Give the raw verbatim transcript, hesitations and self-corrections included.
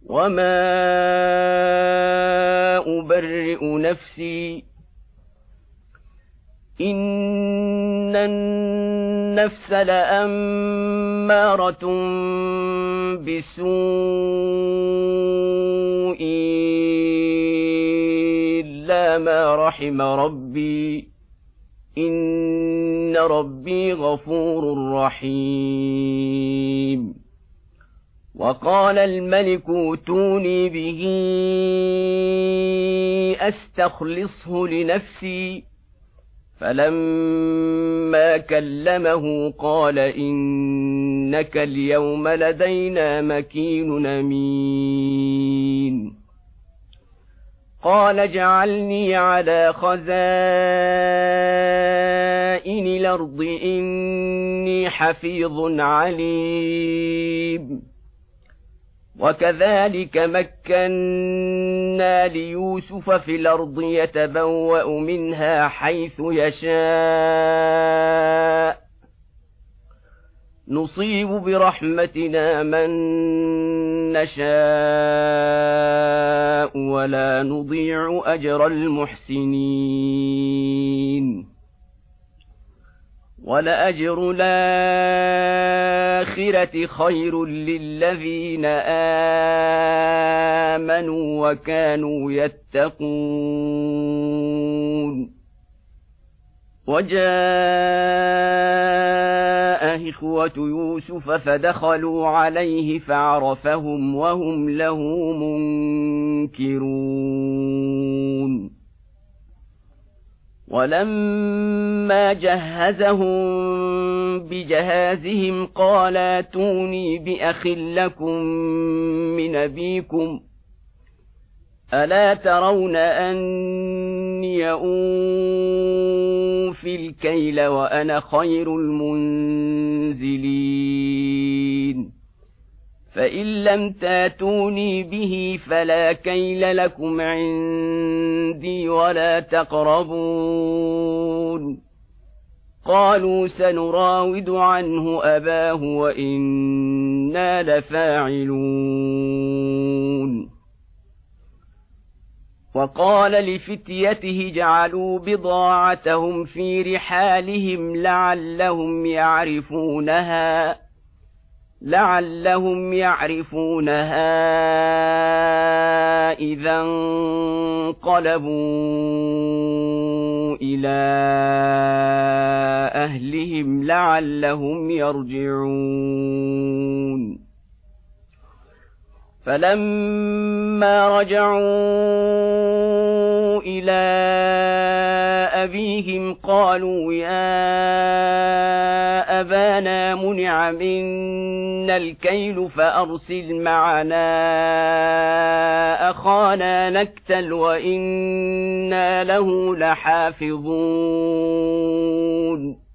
وما أبرئ نفسي إن النفس لأمارة بالسوء إلا ما رحم ربي إن ربي غفور رحيم. وقال الملك ائتوني به أستخلصه لنفسي فلما كلمه قال إنك اليوم لدينا مكين أمين. قال اجعلني على خزائن الأرض إني حفيظ عليم. وكذلك مكنا ليوسف في الأرض يتبوأ منها حيث يشاء نصيب برحمتنا من نشاء ولا نضيع أجر المحسنين. ولأجر الآخرة خير للذين آمنوا وكانوا يتقون. وجاء إخوة يوسف فدخلوا عليه فعرفهم وهم له منكرون. ولما جهزهم بجهازهم قال ائتوني بأخ لكم من أبيكم ألا ترون أني أوفي الكيل وأنا خير المنزلين فإن لم تاتوني به فلا كيل لكم عندي ولا تقربون. قالوا سنراود عنه أباه وإنا لفاعلون. وقال لفتيته جعلوا بضاعتهم في رحالهم لعلهم يعرفونها لعلهم يعرفونها إذا انقلبوا إلى أهلهم لعلهم يرجعون. فلما رجعوا إلى أبيهم قالوا يا أبانا منع منا الكيل فأرسل معنا أخانا نكتل وإنا له لحافظون.